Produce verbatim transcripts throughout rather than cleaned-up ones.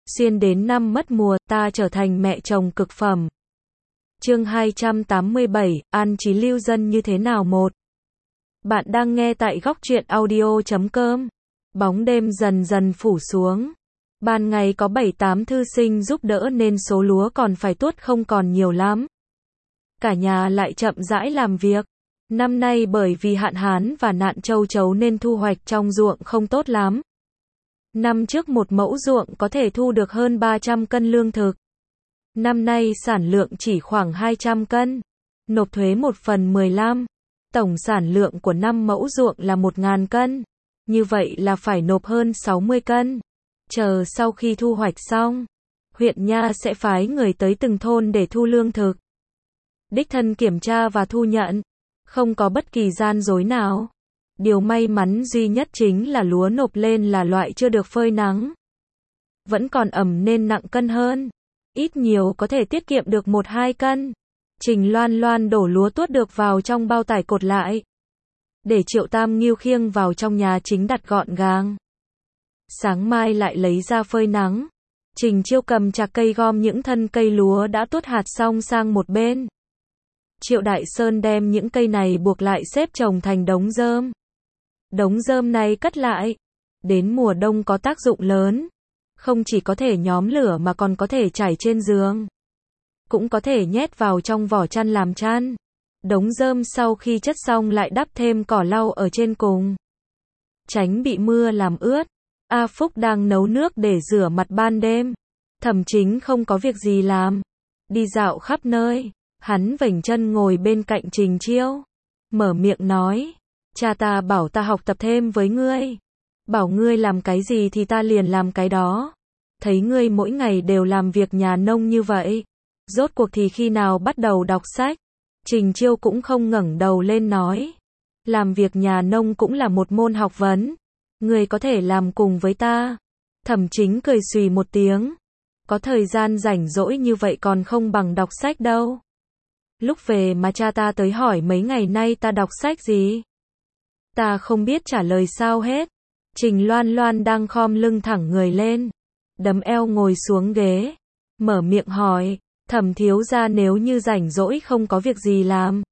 Xuyên đến năm mất mùa, ta trở thành mẹ chồng cực phẩm. Chương hai trăm tám mươi bảy, an trí lưu dân như thế nào một. Bạn đang nghe tại góc truyện audio chấm com. Bóng đêm dần dần phủ xuống. Ban ngày có bảy tám thư sinh giúp đỡ nên số lúa còn phải tuốt không còn nhiều lắm. Cả nhà lại chậm rãi làm việc. Năm nay bởi vì hạn hán và nạn châu chấu nên thu hoạch trong ruộng không tốt lắm. Năm trước một mẫu ruộng có thể thu được hơn ba trăm cân lương thực. Năm nay sản lượng chỉ khoảng hai trăm cân. Nộp thuế một phần mười lăm. Tổng sản lượng của năm mẫu ruộng là một nghìn cân. Như vậy là phải nộp hơn sáu mươi cân. Chờ sau khi thu hoạch xong, huyện nha sẽ phái người tới từng thôn để thu lương thực. Đích thân kiểm tra và thu nhận. Không có bất kỳ gian dối nào. Điều may mắn duy nhất chính là lúa nộp lên là loại chưa được phơi nắng. Vẫn còn ẩm nên nặng cân hơn. Ít nhiều có thể tiết kiệm được một hai cân. Trình Loan Loan đổ lúa tuốt được vào trong bao tải cột lại. Để Triệu Tam Ngưu khiêng vào trong nhà chính đặt gọn gàng. Sáng mai lại lấy ra phơi nắng. Trình Chiêu cầm chạc cây gom những thân cây lúa đã tuốt hạt xong sang một bên. Triệu Đại Sơn đem những cây này buộc lại xếp chồng thành đống rơm. Đống rơm này cất lại. Đến mùa đông có tác dụng lớn. Không chỉ có thể nhóm lửa mà còn có thể trải trên giường. Cũng có thể nhét vào trong vỏ chăn làm chăn. Đống rơm sau khi chất xong lại đắp thêm cỏ lau ở trên cùng. Tránh bị mưa làm ướt. A Phúc đang nấu nước để rửa mặt ban đêm. Thẩm Chính không có việc gì làm. Đi dạo khắp nơi. Hắn vểnh chân ngồi bên cạnh Trình Chiêu. Mở miệng nói. Cha ta bảo ta học tập thêm với ngươi. Bảo ngươi làm cái gì thì ta liền làm cái đó. Thấy ngươi mỗi ngày đều làm việc nhà nông như vậy. Rốt cuộc thì khi nào bắt đầu đọc sách? Trình Chiêu cũng không ngẩng đầu lên nói. Làm việc nhà nông cũng là một môn học vấn. Ngươi có thể làm cùng với ta. Thẩm Chính cười xùy một tiếng. Có thời gian rảnh rỗi như vậy còn không bằng đọc sách đâu. Lúc về mà cha ta tới hỏi mấy ngày nay ta đọc sách gì. Ta không biết trả lời sao hết. Trình Loan Loan đang khom lưng thẳng người lên. Đấm eo ngồi xuống ghế. Mở miệng hỏi. Thẩm thiếu gia nếu như rảnh rỗi không có việc gì làm.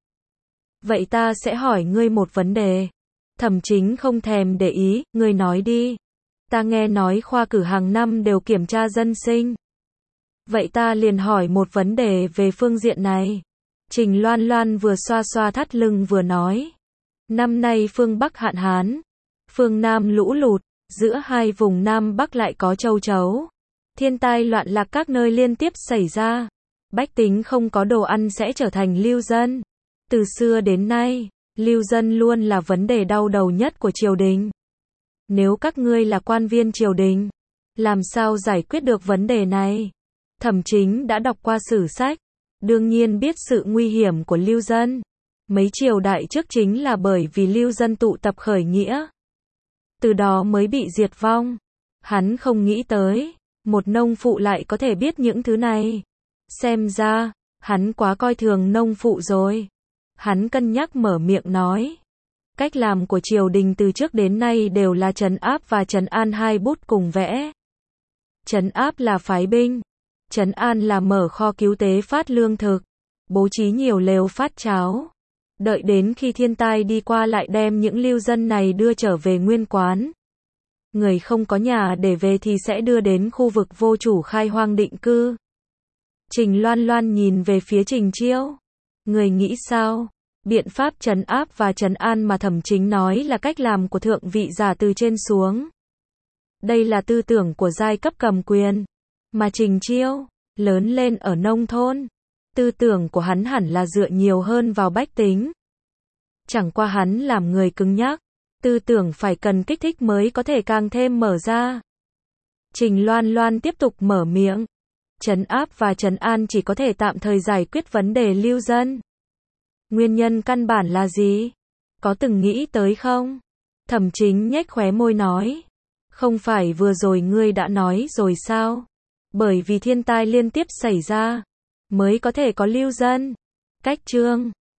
Vậy ta sẽ hỏi ngươi một vấn đề. Thẩm Chính không thèm để ý. Ngươi nói đi. Ta nghe nói khoa cử hàng năm đều kiểm tra dân sinh. Vậy ta liền hỏi một vấn đề về phương diện này. Trình Loan Loan vừa xoa xoa thắt lưng vừa nói. Năm nay phương Bắc hạn hán. Phương Nam lũ lụt. Giữa hai vùng Nam Bắc lại có châu chấu. Thiên tai loạn lạc các nơi liên tiếp xảy ra. Bách tính không có đồ ăn sẽ trở thành lưu dân. Từ xưa đến nay, lưu dân luôn là vấn đề đau đầu nhất của triều đình. Nếu các ngươi là quan viên triều đình, làm sao giải quyết được vấn đề này? Thẩm Chính đã đọc qua sử sách, đương nhiên biết sự nguy hiểm của lưu dân. Mấy triều đại trước chính là bởi vì lưu dân tụ tập khởi nghĩa. Từ đó mới bị diệt vong. Hắn không nghĩ tới, một nông phụ lại có thể biết những thứ này. Xem ra, hắn quá coi thường nông phụ rồi. Hắn cân nhắc mở miệng nói. Cách làm của triều đình từ trước đến nay đều là trấn áp và trấn an hai bút cùng vẽ. Trấn áp là phái binh. Trấn an là mở kho cứu tế phát lương thực. Bố trí nhiều lều phát cháo. Đợi đến khi thiên tai đi qua lại đem những lưu dân này đưa trở về nguyên quán. Người không có nhà để về thì sẽ đưa đến khu vực vô chủ khai hoang định cư. Trình Loan Loan nhìn về phía Trình Chiêu. Người nghĩ sao? Biện pháp trấn áp và trấn an mà Thẩm Chính nói là cách làm của thượng vị giả từ trên xuống. Đây là tư tưởng của giai cấp cầm quyền. Mà Trình Chiêu, lớn lên ở nông thôn. Tư tưởng của hắn hẳn là dựa nhiều hơn vào bách tính. Chẳng qua hắn làm người cứng nhắc. Tư tưởng phải cần kích thích mới có thể càng thêm mở ra. Trình Loan Loan tiếp tục mở miệng. Trấn áp và trấn an chỉ có thể tạm thời giải quyết vấn đề lưu dân. Nguyên nhân căn bản là gì? Có từng nghĩ tới không? Thẩm Chính nhếch khóe môi nói. Không phải vừa rồi ngươi đã nói rồi sao? Bởi vì thiên tai liên tiếp xảy ra, mới có thể có lưu dân. Cách chương